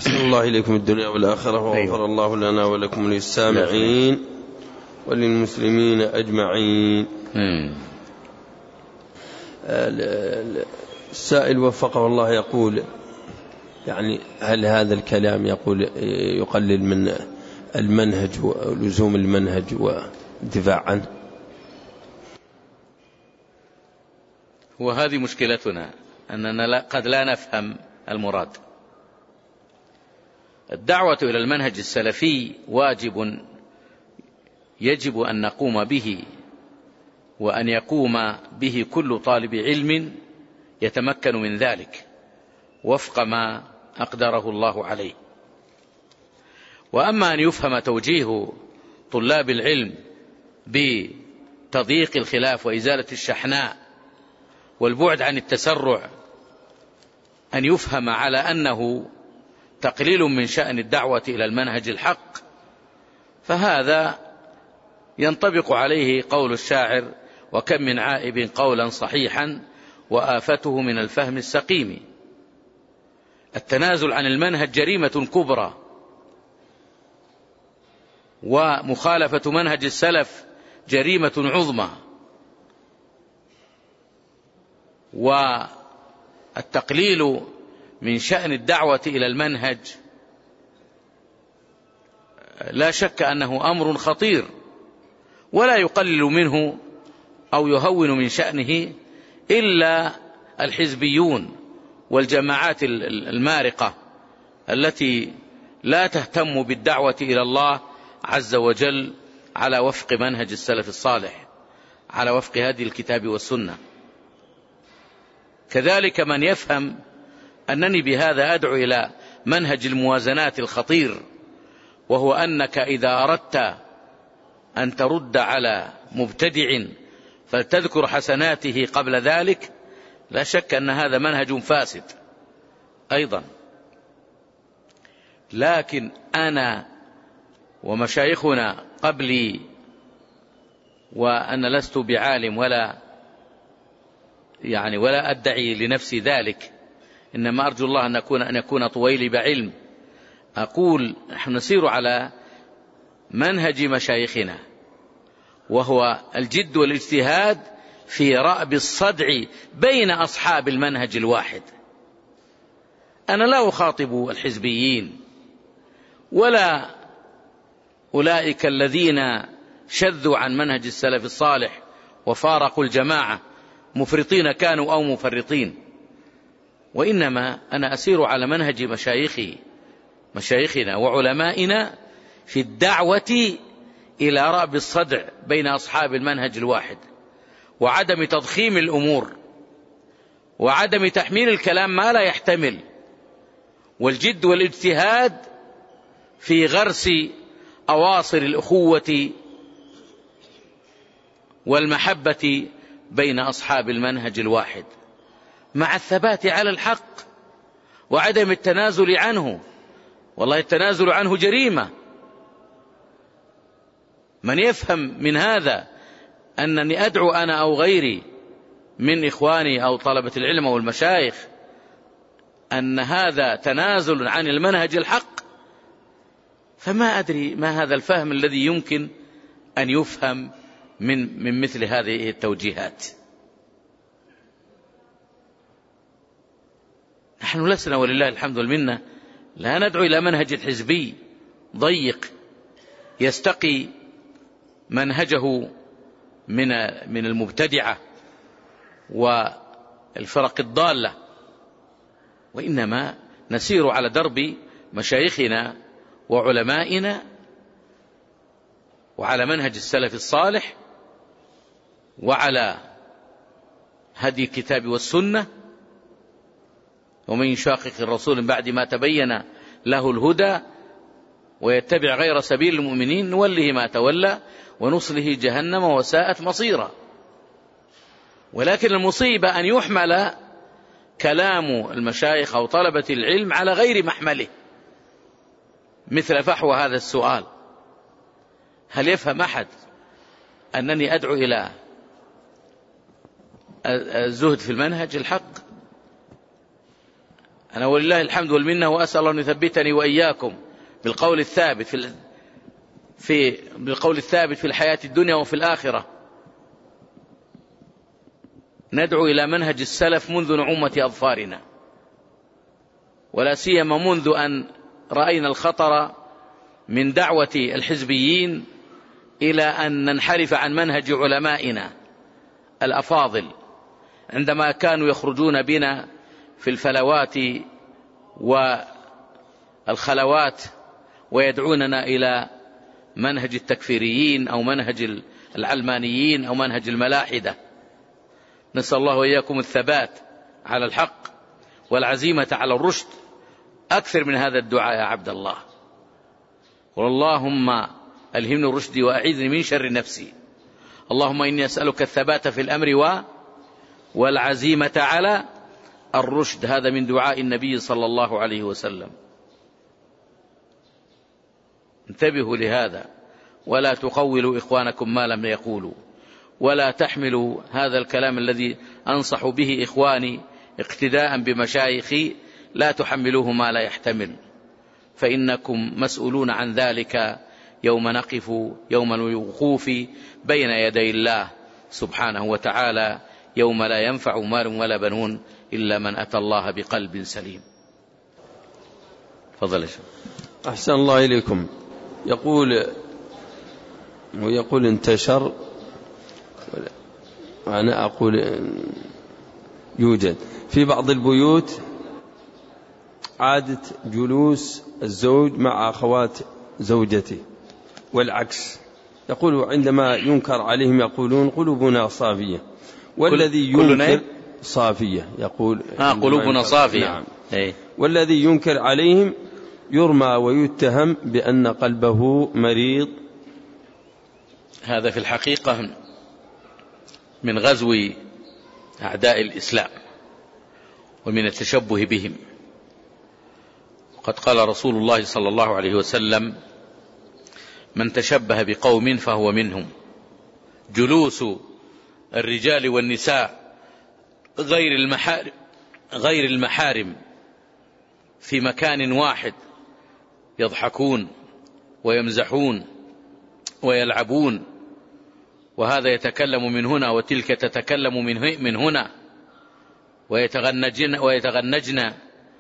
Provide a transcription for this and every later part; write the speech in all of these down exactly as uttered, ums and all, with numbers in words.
أحسن الله إليكم الدنيا والآخرة، وغفر الله لنا ولكم للسامعين وللمسلمين أجمعين. السائل وفقه الله يقول يعني هل هذا الكلام يقول يقلل من المنهج ولزوم المنهج والدفاع عنه؟ وهذه مشكلتنا أننا لا قد لا نفهم المراد. الدعوة إلى المنهج السلفي واجب يجب أن نقوم به، وأن يقوم به كل طالب علم يتمكن من ذلك وفق ما أقدره الله عليه. وأما أن يفهم توجيه طلاب العلم بتضييق الخلاف وإزالة الشحناء والبعد عن التسرع، أن يفهم على أنه تقليل من شأن الدعوة إلى المنهج الحق، فهذا ينطبق عليه قول الشاعر: وكم من عائب قولا صحيحا وآفته من الفهم السقيم. التنازل عن المنهج جريمة كبرى، ومخالفة منهج السلف جريمة عظمى، والتقليل من شأن الدعوة إلى المنهج لا شك أنه أمر خطير، ولا يقلل منه أو يهون من شأنه إلا الحزبيون والجماعات المارقة التي لا تهتم بالدعوة إلى الله عز وجل على وفق منهج السلف الصالح، على وفق هدي الكتاب والسنة. كذلك من يفهم أنني بهذا أدعو إلى منهج الموازنات الخطير، وهو أنك إذا أردت أن ترد على مبتدع فلتذكر حسناته قبل ذلك، لا شك أن هذا منهج فاسد أيضا. لكن أنا ومشايخنا قبلي، وأنا لست بعالم ولا يعني ولا أدعي لنفسي ذلك، إنما أرجو الله أن أكون أن يكون طويلي بعلم، أقول نحن نسير على منهج مشايخنا، وهو الجد والاجتهاد في رأب الصدع بين أصحاب المنهج الواحد. أنا لا أخاطب الحزبيين ولا أولئك الذين شذوا عن منهج السلف الصالح وفارقوا الجماعة، مفرطين كانوا أو مفرطين، وإنما أنا أسير على منهج مشايخي مشايخنا وعلمائنا في الدعوة إلى رأب الصدع بين أصحاب المنهج الواحد، وعدم تضخيم الأمور، وعدم تحميل الكلام ما لا يحتمل، والجد والاجتهاد في غرس أواصر الأخوة والمحبة بين أصحاب المنهج الواحد، مع الثبات على الحق وعدم التنازل عنه. والله التنازل عنه جريمة. من يفهم من هذا أنني أدعو أنا أو غيري من إخواني أو طلبة العلم أو المشايخ أن هذا تنازل عن المنهج الحق، فما أدري ما هذا الفهم الذي يمكن أن يفهم من من مثل هذه التوجيهات. نحن لسنا ولله الحمد والمنة لا ندعو إلى منهج الحزبي ضيق يستقي منهجه من من المبتدعة والفرق الضالة، وإنما نسير على درب مشايخنا وعلمائنا وعلى منهج السلف الصالح وعلى هدي الكتاب والسنة. ومن يشاقق الرسول بعد ما تبين له الهدى ويتبع غير سبيل المؤمنين نوله ما تولى ونصله جهنم وساءت مصيرا. ولكن المصيبة أن يحمل كلام المشايخ أو طلبة العلم على غير محمله، مثل فحوى هذا السؤال: هل يفهم أحد أنني أدعو إلى الزهد في المنهج الحق؟ أنا ولله الحمد والمنة، وأسأل أن يثبتني وإياكم بالقول الثابت في في بالقول الثابت في الحياة الدنيا وفي الآخرة. ندعو إلى منهج السلف منذ نعومة أظفارنا، ولا سيما منذ أن رأينا الخطر من دعوة الحزبيين إلى أن ننحرف عن منهج علمائنا الأفاضل، عندما كانوا يخرجون بنا في الفلوات والخلوات ويدعوننا إلى منهج التكفيريين أو منهج العلمانيين أو منهج الملاحدة. نسأل الله وإياكم الثبات على الحق والعزيمة على الرشد أكثر من هذا الدعاء يا عبد الله. واللهم ألهمني الرشد وأعيذني من شر نفسي. اللهم إني أسألك الثبات في الأمر و والعزيمة على الرشد. هذا من دعاء النبي صلى الله عليه وسلم. انتبهوا لهذا، ولا تقولوا إخوانكم ما لم يقولوا، ولا تحملوا هذا الكلام الذي أنصح به إخواني اقتداء بمشايخي، لا تحملوه ما لا يحتمل، فإنكم مسؤولون عن ذلك يوم نقف يوم الوقوف بين يدي الله سبحانه وتعالى، يوم لا ينفع مال ولا بنون إلا من أتى الله بقلب سليم. فضل شيخ. أحسن الله إليكم. يقول ويقول انتشر، أنا أقول يوجد في بعض البيوت عادة جلوس الزوج مع أخوات زوجته والعكس. يقول عندما ينكر عليهم يقولون قلوبنا صافية، والذي ينكر صافية يقول ها قلوبنا صافية. نعم. والذي ينكر عليهم يرمى ويتهم بأن قلبه مريض. هذا في الحقيقة من غزو أعداء الإسلام ومن التشبه بهم. وقد قال رسول الله صلى الله عليه وسلم: من تشبه بقوم فهو منهم. جلوس الرجال والنساء غير المحارم غير المحارم في مكان واحد يضحكون ويمزحون ويلعبون، وهذا يتكلم من هنا وتلك تتكلم من هنا، ويتغنجن ويتغنجن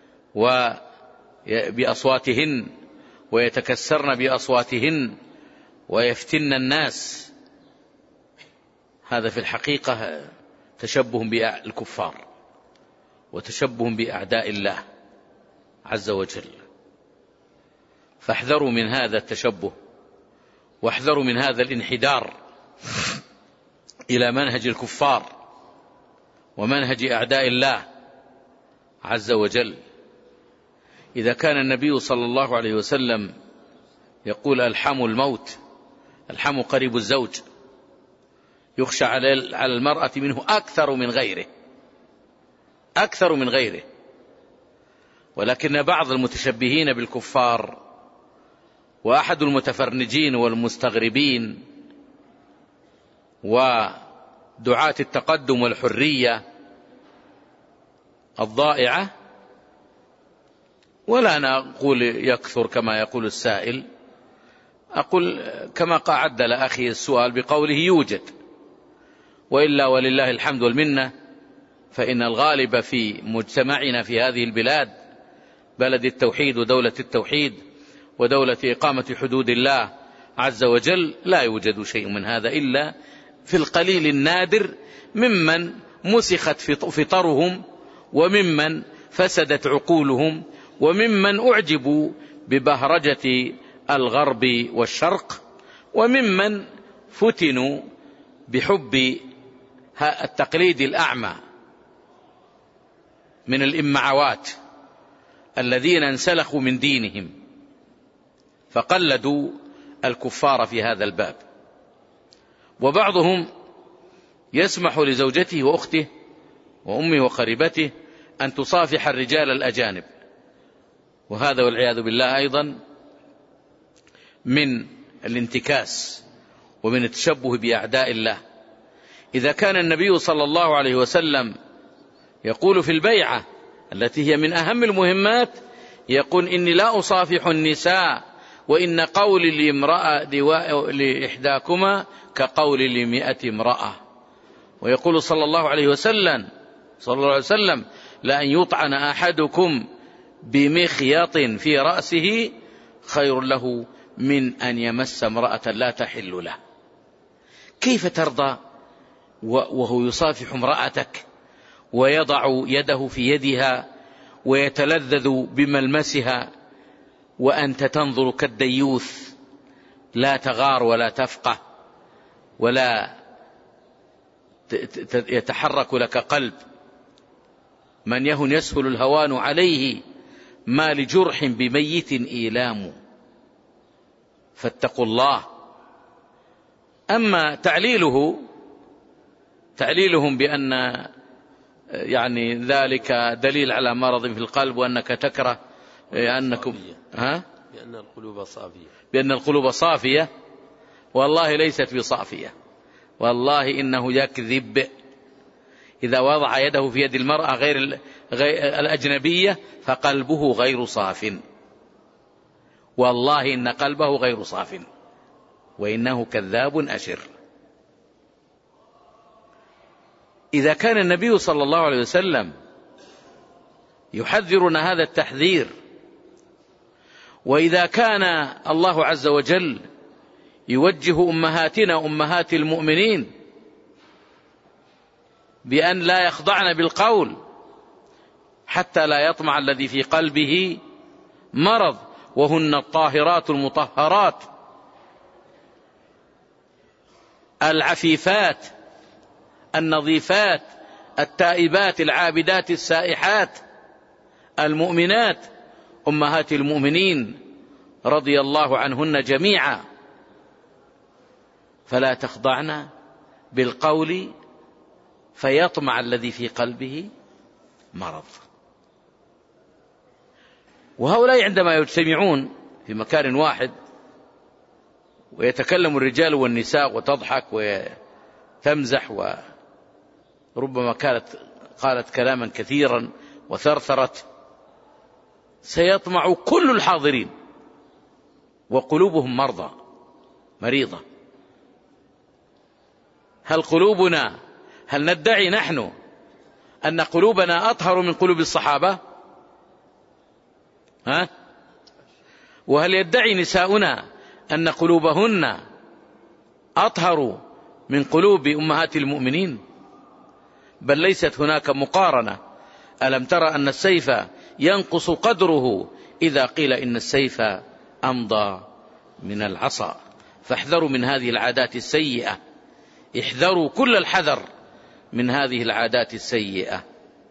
بأصواتهن ويتكسرن بأصواتهن ويفتن الناس. هذا في الحقيقة تشبه بالكفار وتشبه بأعداء الله عز وجل. فاحذروا من هذا التشبه، واحذروا من هذا الانحدار إلى منهج الكفار ومنهج أعداء الله عز وجل. إذا كان النبي صلى الله عليه وسلم يقول: الحم الموت، الحم قريب الزوج، يخشى على المرأة منه أكثر من غيره أكثر من غيره ولكن بعض المتشبهين بالكفار وأحد المتفرنجين والمستغربين ودعاة التقدم والحرية الضائعة، ولا أنا أقول يكثر كما يقول السائل، أقول كما قعد لأخي السؤال بقوله يوجد، وإلا ولله الحمد والمنة فإن الغالب في مجتمعنا في هذه البلاد، بلد التوحيد ودولة التوحيد ودولة إقامة حدود الله عز وجل، لا يوجد شيء من هذا إلا في القليل النادر ممن مسخت فطرهم، وممن فسدت عقولهم، وممن أعجبوا ببهرجة الغرب والشرق، وممن فتنوا بحب التقليد الأعمى من الإمعوات الذين انسلخوا من دينهم فقلدوا الكفار في هذا الباب. وبعضهم يسمح لزوجته وأخته وأمه وقريبته أن تصافح الرجال الأجانب، وهذا والعياذ بالله أيضا من الانتكاس ومن التشبه بأعداء الله. إذا كان النبي صلى الله عليه وسلم يقول في البيعة: التي هي من أهم المهمات، يقول إني لا أصافح النساء وإن قولي لامرأة لإحداكما كقولي لمئة امرأة. ويقول صلى الله عليه وسلم صلى الله عليه وسلم لأن يطعن أحدكم بمخيط في رأسه خير له من أن يمس امرأة لا تحل له. كيف ترضى وهو يصافح امرأتك ويضع يده في يدها ويتلذذ بملمسها وأنت تنظر كالديوث لا تغار ولا تفقه ولا يتحرك لك قلب؟ من يهن يسهل الهوان عليه ما لجرح بميت إيلام. فاتقوا الله. أما تعليله تعليلهم بأن يعني ذلك دليل على مرض في القلب وأنك تكره أنكم ها بأن القلوب صافية بأن القلوب صافية، والله ليست بصافية، والله إنه يكذب. إذا وضع يده في يد المرأة غير الأجنبية فقلبه غير صاف، والله إن قلبه غير صاف وإنه كذاب أشر. إذا كان النبي صلى الله عليه وسلم يحذرنا هذا التحذير، وإذا كان الله عز وجل يوجه أمهاتنا أمهات المؤمنين بأن لا يخضعن بالقول حتى لا يطمع الذي في قلبه مرض، وهن الطاهرات المطهرات العفيفات النظيفات التائبات العابدات السائحات المؤمنات أمهات المؤمنين رضي الله عنهن جميعا. فلا تخضعن بالقول فيطمع الذي في قلبه مرض. وهؤلاء عندما يجتمعون في مكان واحد ويتكلم الرجال والنساء وتضحك وتمزح وربما كانت قالت كلاما كثيرا وثرثرت، سيطمع كل الحاضرين وقلوبهم مرضى مريضة. هل قلوبنا هل ندعي نحن أن قلوبنا أطهر من قلوب الصحابة؟ ها؟ وهل يدعي نساؤنا أن قلوبهن أطهر من قلوب أمهات المؤمنين؟ بل ليست هناك مقارنة. ألم ترى أن السيف ينقص قدره إذا قيل إن السيف أمضى من العصا. فاحذروا من هذه العادات السيئة، احذروا كل الحذر من هذه العادات السيئة.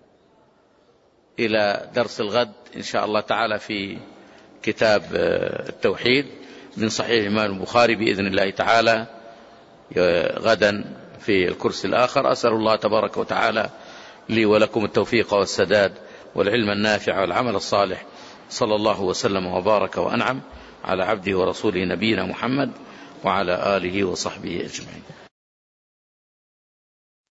إلى درس الغد إن شاء الله تعالى في كتاب التوحيد من صحيح الإمام البخاري بإذن الله تعالى غدا في الكرسي الآخر. أسأل الله تبارك وتعالى لي ولكم التوفيق والسداد والعلم النافع والعمل الصالح. صلى الله وسلم وبارك وأنعم على عبده ورسوله نبينا محمد وعلى آله وصحبه أجمعين.